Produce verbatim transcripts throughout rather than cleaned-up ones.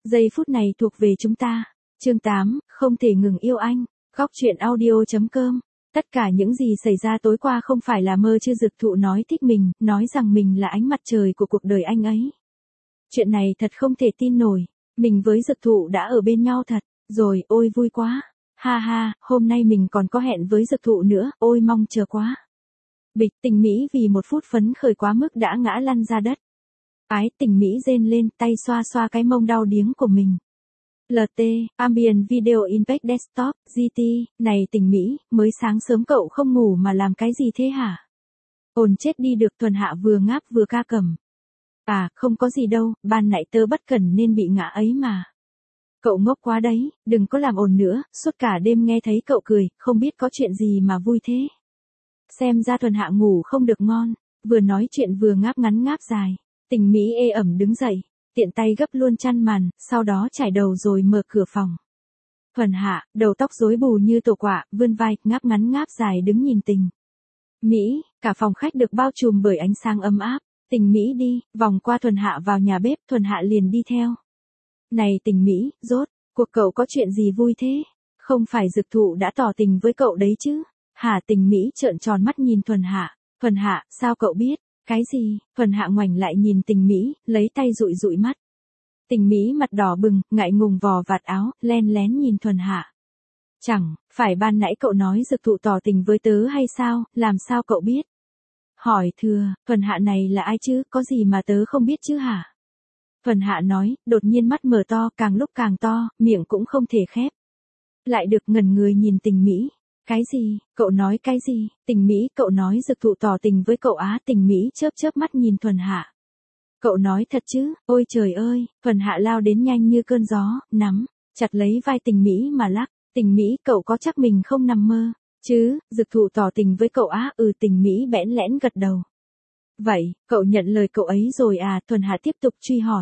Giây phút này thuộc về chúng ta. Chương tám, không thể ngừng yêu anh. Góc truyện audio chấm com. Tất cả những gì xảy ra tối qua không phải là mơ chứ. Dực Thụ nói thích mình, nói rằng mình là ánh mặt trời của cuộc đời anh ấy. Chuyện này thật không thể tin nổi. Mình với Dực Thụ đã ở bên nhau thật. Rồi, ôi vui quá. Ha ha, hôm nay mình còn có hẹn với Dực Thụ nữa, ôi mong chờ quá. Bịch, Tình Mỹ vì một phút phấn khởi quá mức đã ngã lăn ra đất. Ái, Tình Mỹ rên lên, tay xoa xoa cái mông đau điếng của mình. lờ tê, Ambient Video Impact Desktop, giê tê, này Tình Mỹ, mới sáng sớm cậu không ngủ mà làm cái gì thế hả? Ồn chết đi được. Thuần Hạ vừa ngáp vừa ca cẩm. À, không có gì đâu, ban nãy tớ bất cẩn nên bị ngã ấy mà. Cậu ngốc quá đấy, đừng có làm ồn nữa, suốt cả đêm nghe thấy cậu cười, không biết có chuyện gì mà vui thế. Xem ra Thuần Hạ ngủ không được ngon, vừa nói chuyện vừa ngáp ngắn ngáp dài. Tình Mỹ ê ẩm đứng dậy, tiện tay gấp luôn chăn màn, sau đó trải đầu rồi mở cửa phòng. Thuần Hạ, đầu tóc rối bù như tổ quạ, vươn vai, ngáp ngắn ngáp dài đứng nhìn Tình Mỹ, cả phòng khách được bao trùm bởi ánh sáng ấm áp. Tình Mỹ đi, vòng qua Thuần Hạ vào nhà bếp, Thuần Hạ liền đi theo. Này Tình Mỹ, rốt, cuộc cậu có chuyện gì vui thế? Không phải Dực Thụ đã tỏ tình với cậu đấy chứ? Hả? Tình Mỹ trợn tròn mắt nhìn Thuần Hạ. Thuần Hạ, sao cậu biết? Cái gì? Thuần Hạ ngoảnh lại nhìn Tình Mỹ, lấy tay dụi dụi mắt. Tình Mỹ mặt đỏ bừng, ngại ngùng vò vạt áo, len lén nhìn Thuần Hạ. Chẳng, phải ban nãy cậu nói Dực Thụ tỏ tình với tớ hay sao, làm sao cậu biết? Hỏi thừa, Thuần Hạ này là ai chứ, có gì mà tớ không biết chứ hả? Thuần Hạ nói, đột nhiên mắt mở to, càng lúc càng to, miệng cũng không thể khép. Lại được ngẩn người nhìn Tình Mỹ. Cái gì, cậu nói cái gì? Tình Mỹ, cậu nói Dực Thụ tỏ tình với cậu á? Tình Mỹ chớp chớp mắt nhìn Thuần Hạ. Cậu nói thật chứ? Ôi trời ơi, Thuần Hạ lao đến nhanh như cơn gió, nắm chặt lấy vai Tình Mỹ mà lắc. Tình Mỹ, cậu có chắc mình không nằm mơ chứ? Dực Thụ tỏ tình với cậu á? Ừ. Tình Mỹ bẽn lẽn gật đầu. Vậy, cậu nhận lời cậu ấy rồi à? Thuần Hạ tiếp tục truy hỏi.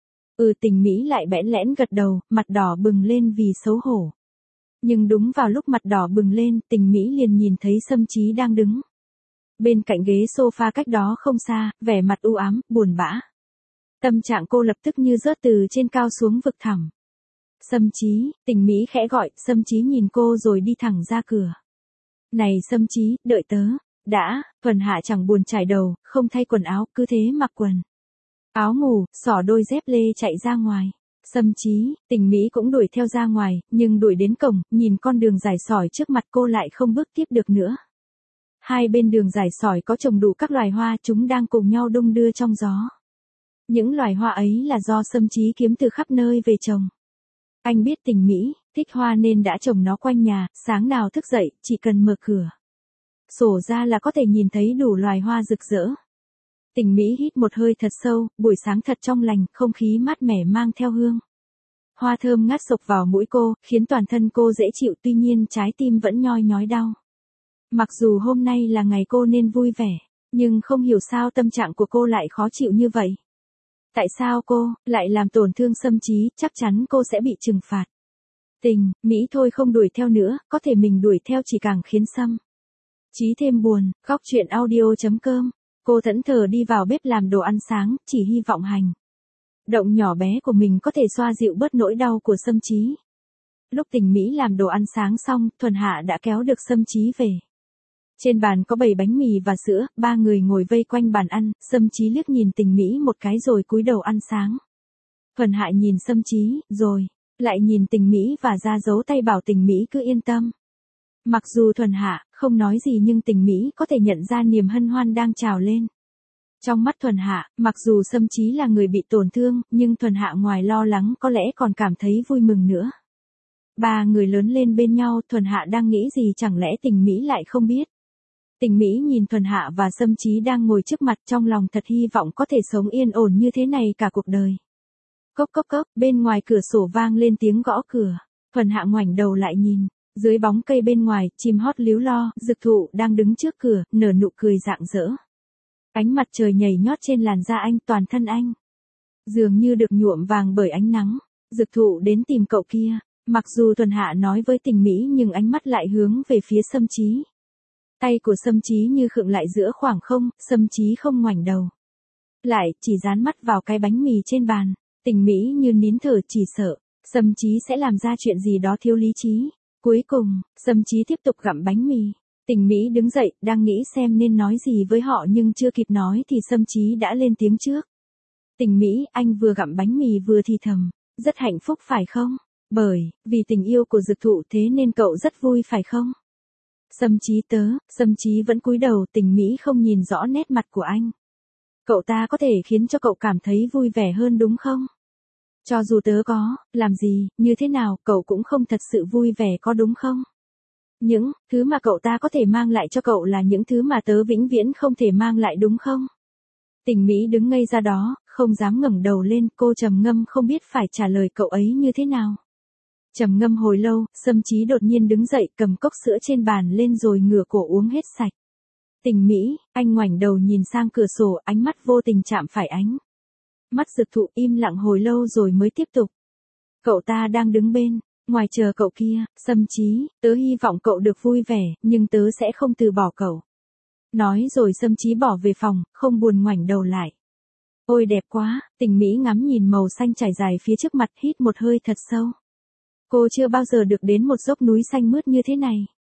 Ừ. Tình Mỹ lại bẽn lẽn gật đầu, mặt đỏ bừng lên vì xấu hổ. Nhưng đúng vào lúc mặt đỏ bừng lên, Tình Mỹ liền nhìn thấy Sâm Chí đang đứng bên cạnh ghế sofa cách đó không xa, vẻ mặt u ám, buồn bã. Tâm trạng cô lập tức như rớt từ trên cao xuống vực thẳm. Sâm Chí, Tình Mỹ khẽ gọi. Sâm Chí nhìn cô rồi đi thẳng ra cửa. Này Sâm Chí, đợi tớ. Đã. Thuần Hạ chẳng buồn trải đầu, không thay quần áo, cứ thế mặc quần áo ngủ, xỏ đôi dép lê chạy ra ngoài. Sâm Chí, Tình Mỹ cũng đuổi theo ra ngoài, nhưng đuổi đến cổng, nhìn con đường dài sỏi trước mặt cô lại không bước tiếp được nữa. Hai bên đường dài sỏi có trồng đủ các loài hoa, chúng đang cùng nhau đung đưa trong gió. Những loài hoa ấy là do Sâm Chí kiếm từ khắp nơi về trồng. Anh biết Tình Mỹ thích hoa nên đã trồng nó quanh nhà, sáng nào thức dậy, chỉ cần mở cửa sổ ra là có thể nhìn thấy đủ loài hoa rực rỡ. Tình Mỹ hít một hơi thật sâu, buổi sáng thật trong lành, không khí mát mẻ mang theo hương hoa thơm ngát sộc vào mũi cô, khiến toàn thân cô dễ chịu, tuy nhiên trái tim vẫn nhoi nhói đau. Mặc dù hôm nay là ngày cô nên vui vẻ, nhưng không hiểu sao tâm trạng của cô lại khó chịu như vậy. Tại sao cô lại làm tổn thương Sâm Chí? Chắc chắn cô sẽ bị trừng phạt. Tình Mỹ thôi không đuổi theo nữa, có thể mình đuổi theo chỉ càng khiến Sâm Chí thêm buồn. Góc truyện audio chấm com. Cô thẫn thờ đi vào bếp làm đồ ăn sáng, chỉ hy vọng hành động nhỏ bé của mình có thể xoa dịu bớt nỗi đau của Sâm Chí. Lúc Tình Mỹ làm đồ ăn sáng xong, Thuần Hạ đã kéo được Sâm Chí về. Trên bàn có bầy bánh mì và sữa, ba người ngồi vây quanh bàn ăn. Sâm Chí liếc nhìn Tình Mỹ một cái rồi cúi đầu ăn sáng. Thuần Hạ nhìn Sâm Chí, rồi lại nhìn Tình Mỹ và ra dấu tay bảo Tình Mỹ cứ yên tâm. Mặc dù Thuần Hạ không nói gì nhưng Tình Mỹ có thể nhận ra niềm hân hoan đang trào lên trong mắt Thuần Hạ. Mặc dù Sâm Chí là người bị tổn thương, nhưng Thuần Hạ ngoài lo lắng có lẽ còn cảm thấy vui mừng nữa. Ba người lớn lên bên nhau, Thuần Hạ đang nghĩ gì chẳng lẽ Tình Mỹ lại không biết. Tình Mỹ nhìn Thuần Hạ và Sâm Chí đang ngồi trước mặt, trong lòng thật hy vọng có thể sống yên ổn như thế này cả cuộc đời. Cốc cốc cốc, bên ngoài cửa sổ vang lên tiếng gõ cửa. Thuần Hạ ngoảnh đầu lại nhìn, dưới bóng cây bên ngoài, chim hót líu lo, Dực Thụ đang đứng trước cửa, nở nụ cười rạng rỡ. Ánh mặt trời nhảy nhót trên làn da anh, toàn thân anh dường như được nhuộm vàng bởi ánh nắng. Dực Thụ đến tìm cậu kia. Mặc dù Thuần Hạ nói với Tình Mỹ nhưng ánh mắt lại hướng về phía Sâm Chí. Tay của Sâm Chí như khựng lại giữa khoảng không, Sâm Chí không ngoảnh đầu lại, chỉ dán mắt vào cái bánh mì trên bàn. Tình Mỹ như nín thở, chỉ sợ Sâm Chí sẽ làm ra chuyện gì đó thiếu lý trí. Cuối cùng, Sâm Chí tiếp tục gặm bánh mì. Tình Mỹ đứng dậy, đang nghĩ xem nên nói gì với họ nhưng chưa kịp nói thì Sâm Chí đã lên tiếng trước. Tình Mỹ, anh vừa gặm bánh mì vừa thì thầm, rất hạnh phúc phải không? Bởi, vì tình yêu của Dực Thụ thế nên cậu rất vui phải không? Sâm Chí tớ, Sâm Chí vẫn cúi đầu, Tình Mỹ không nhìn rõ nét mặt của anh. Cậu ta có thể khiến cho cậu cảm thấy vui vẻ hơn đúng không? Cho dù tớ có, làm gì, như thế nào, cậu cũng không thật sự vui vẻ có đúng không? Những thứ mà cậu ta có thể mang lại cho cậu là những thứ mà tớ vĩnh viễn không thể mang lại đúng không? Tình Mỹ đứng ngây ra đó, không dám ngẩng đầu lên, cô trầm ngâm không biết phải trả lời cậu ấy như thế nào. Trầm ngâm hồi lâu, Sâm Chí đột nhiên đứng dậy cầm cốc sữa trên bàn lên rồi ngửa cổ uống hết sạch. Tình Mỹ, anh ngoảnh đầu nhìn sang cửa sổ, ánh mắt vô tình chạm phải ánh mắt Dực Thụ, im lặng hồi lâu rồi mới tiếp tục. Cậu ta đang đứng bên ngoài chờ cậu kia, Sâm Chí, tớ hy vọng cậu được vui vẻ, nhưng tớ sẽ không từ bỏ cậu. Nói rồi Sâm Chí bỏ về phòng, không buồn ngoảnh đầu lại. Ôi đẹp quá, Tình Mỹ ngắm nhìn màu xanh trải dài phía trước mặt, hít một hơi thật sâu. Cô chưa bao giờ được đến một dốc núi xanh mướt như thế này.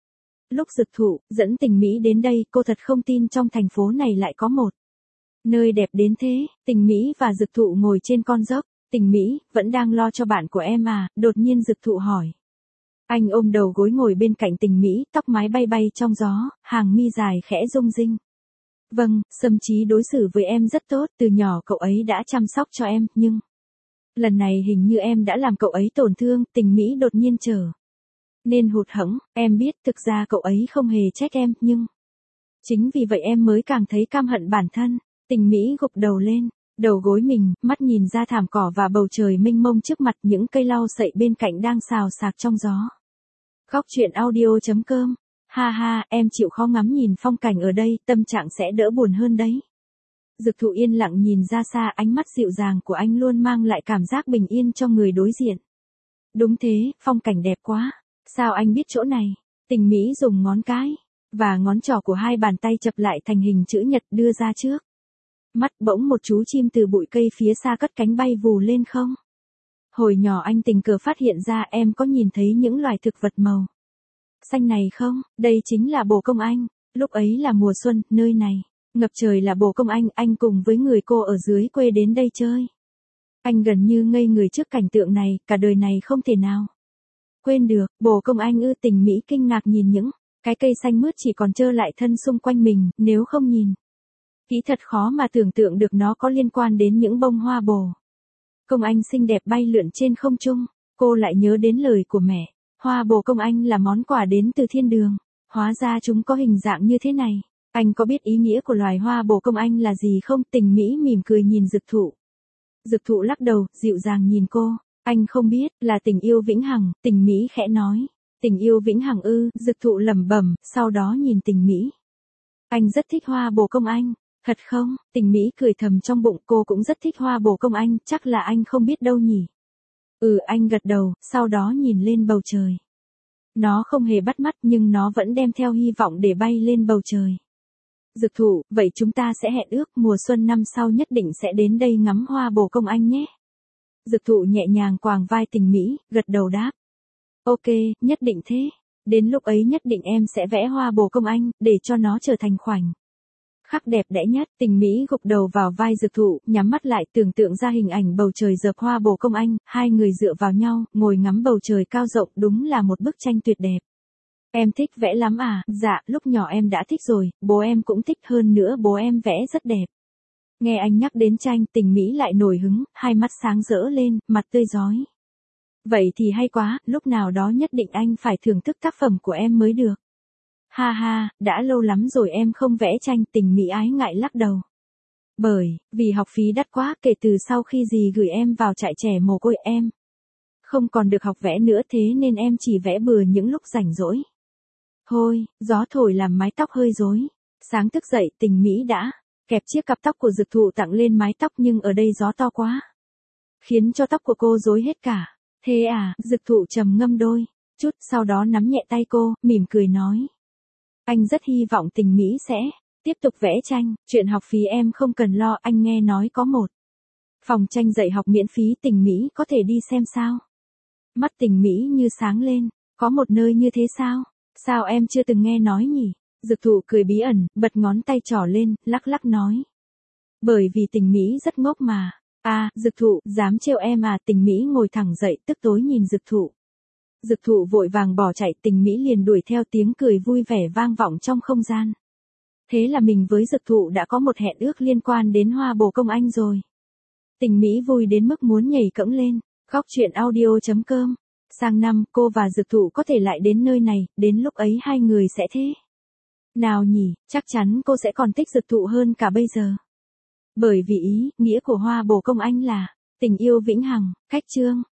Lúc Dực Thụ dẫn Tình Mỹ đến đây, cô thật không tin trong thành phố này lại có một nơi đẹp đến thế. Tình Mỹ và Dực Thụ ngồi trên con dốc. Tình Mỹ, vẫn đang lo cho bạn của em à, đột nhiên Dực Thụ hỏi. Anh ôm đầu gối ngồi bên cạnh Tình Mỹ, tóc mái bay bay trong gió, hàng mi dài khẽ rung rinh. Vâng, Sâm Chí đối xử với em rất tốt, từ nhỏ cậu ấy đã chăm sóc cho em, nhưng lần này hình như em đã làm cậu ấy tổn thương. Tình Mỹ đột nhiên trở nên hụt hẫng, em biết thực ra cậu ấy không hề trách em, nhưng chính vì vậy em mới càng thấy căm hận bản thân. Tình Mỹ gục đầu lên, đầu gối mình, mắt nhìn ra thảm cỏ và bầu trời mênh mông trước mặt, những cây lau sậy bên cạnh đang xào xạc trong gió. Góc truyện audio chấm com. Ha ha, em chịu khó ngắm nhìn phong cảnh ở đây, tâm trạng sẽ đỡ buồn hơn đấy. Dực Thụ yên lặng nhìn ra xa, ánh mắt dịu dàng của anh luôn mang lại cảm giác bình yên cho người đối diện. Đúng thế, phong cảnh đẹp quá. Sao anh biết chỗ này? Tình Mỹ dùng ngón cái và ngón trỏ của hai bàn tay chập lại thành hình chữ nhật đưa ra trước mắt. Bỗng một chú chim từ bụi cây phía xa cất cánh bay vù lên không. Hồi nhỏ anh tình cờ phát hiện ra, em có nhìn thấy những loài thực vật màu xanh này không? Đây chính là bồ công anh. Lúc ấy là mùa xuân, nơi này ngập trời là bồ công anh. Anh cùng với người cô ở dưới quê đến đây chơi. Anh gần như ngây người trước cảnh tượng này, cả đời này không thể nào quên được. Bồ công anh ư? Tình Mỹ kinh ngạc nhìn những cái cây xanh mướt chỉ còn trơ lại thân xung quanh mình, nếu không nhìn kỹ thật khó mà tưởng tượng được nó có liên quan đến những bông hoa bồ công anh xinh đẹp bay lượn trên không trung. Cô lại nhớ đến lời của mẹ, hoa bồ công anh là món quà đến từ thiên đường. Hóa ra chúng có hình dạng như thế này. Anh có biết ý nghĩa của loài hoa bồ công anh là gì không? Tình Mỹ mỉm cười nhìn Dực Thụ. Dực Thụ lắc đầu, dịu dàng nhìn cô. Anh không biết, là tình yêu vĩnh hằng. Tình Mỹ khẽ nói. Tình yêu vĩnh hằng ư? Dực Thụ lẩm bẩm, sau đó nhìn Tình Mỹ. Anh rất thích hoa bồ công anh. Thật không? Tình Mỹ cười thầm trong bụng, cô cũng rất thích hoa bồ công anh, chắc là anh không biết đâu nhỉ. Ừ, anh gật đầu, sau đó nhìn lên bầu trời. Nó không hề bắt mắt nhưng nó vẫn đem theo hy vọng để bay lên bầu trời. Dực Thụ, vậy chúng ta sẽ hẹn ước mùa xuân năm sau nhất định sẽ đến đây ngắm hoa bồ công anh nhé. Dực Thụ nhẹ nhàng quàng vai Tình Mỹ, gật đầu đáp. Ok, nhất định thế. Đến lúc ấy nhất định em sẽ vẽ hoa bồ công anh, để cho nó trở thành khoảnh khắc đẹp đẽ nhất. Tình Mỹ gục đầu vào vai Dực Thụ, nhắm mắt lại tưởng tượng ra hình ảnh bầu trời dợp hoa bồ công anh, hai người dựa vào nhau, ngồi ngắm bầu trời cao rộng, đúng là một bức tranh tuyệt đẹp. Em thích vẽ lắm à? Dạ, lúc nhỏ em đã thích rồi, bố em cũng thích, hơn nữa bố em vẽ rất đẹp. Nghe anh nhắc đến tranh, Tình Mỹ lại nổi hứng, hai mắt sáng rỡ lên, mặt tươi rói. Vậy thì hay quá, lúc nào đó nhất định anh phải thưởng thức tác phẩm của em mới được. Ha ha, đã lâu lắm rồi em không vẽ tranh. Tình Mỹ ái ngại lắc đầu. Bởi, vì học phí đắt quá, kể từ sau khi dì gửi em vào trại trẻ mồ côi em không còn được học vẽ nữa, thế nên em chỉ vẽ bừa những lúc rảnh rỗi. Thôi, gió thổi làm mái tóc hơi rối. Sáng thức dậy, Tình Mỹ đã kẹp chiếc cặp tóc của Dực Thụ tặng lên mái tóc, nhưng ở đây gió to quá, khiến cho tóc của cô rối hết cả. Thế à? Dực Thụ trầm ngâm đôi chút, sau đó nắm nhẹ tay cô, mỉm cười nói. Anh rất hy vọng Tình Mỹ sẽ tiếp tục vẽ tranh, chuyện học phí em không cần lo, anh nghe nói có một Phòng tranh dạy học miễn phí Tình Mỹ có thể đi xem sao? Mắt Tình Mỹ như sáng lên, có một nơi như thế sao? Sao em chưa từng nghe nói nhỉ? Dược thụ cười bí ẩn, bật ngón tay trỏ lên, lắc lắc nói. Bởi vì Tình Mỹ rất ngốc mà. À, dược thụ, dám trêu em à? Tình Mỹ ngồi thẳng dậy tức tối nhìn dược thụ. Dược thụ vội vàng bỏ chạy, Tình Mỹ liền đuổi theo, tiếng cười vui vẻ vang vọng trong không gian. Thế là mình với dược thụ đã có một hẹn ước liên quan đến Hoa Bồ Công Anh rồi. Tình Mỹ vui đến mức muốn nhảy cẫng lên. Góc truyện audio chấm com. Sang năm, cô và dược thụ có thể lại đến nơi này, đến lúc ấy hai người sẽ thế nào nhỉ? Chắc chắn cô sẽ còn thích dược thụ hơn cả bây giờ. Bởi vì ý nghĩa của Hoa Bồ Công Anh là tình yêu vĩnh hằng. Cách chương